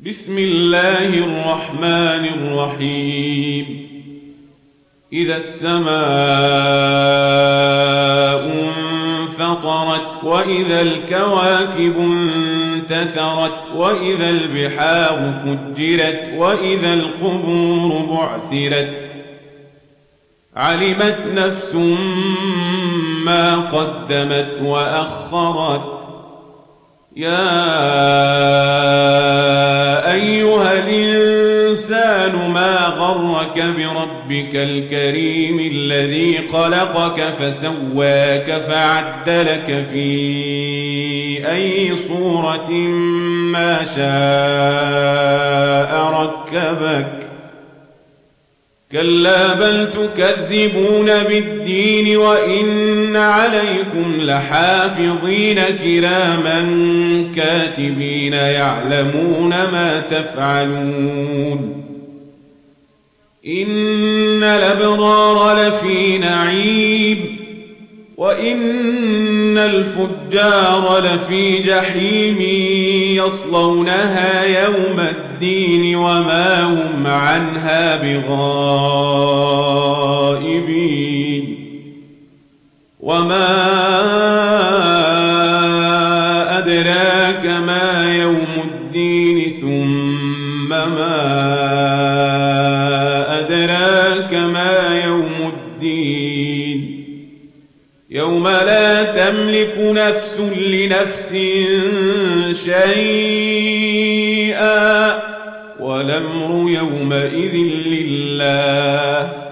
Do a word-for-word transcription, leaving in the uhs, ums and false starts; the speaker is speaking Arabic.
بسم الله الرحمن الرحيم. إذا السماء انفطرت وإذا الكواكب انتثرت وإذا البحار فجرت وإذا القبور بعثرت علمت نفس ما قدمت وأخرت. يا أيها الإنسان ما غرك بربك الكريم الذي خلقك فسواك فعدلك في أي صورة ما شاء ركبك. كلا بل تكذبون بالدين وإن عليكم لحافظين كراما كاتبين يعلمون ما تفعلون. إن الأبرار لفي نعيم وإن الفجار لفي جحيم يصلونها يوم الدين وما هم عنها بغائبين. وما أدراك ما يوم الدين ثم ما أدراك ما يوم الدين يوم لا تملك نفس لنفس شيئا والأمر يومئذ لله.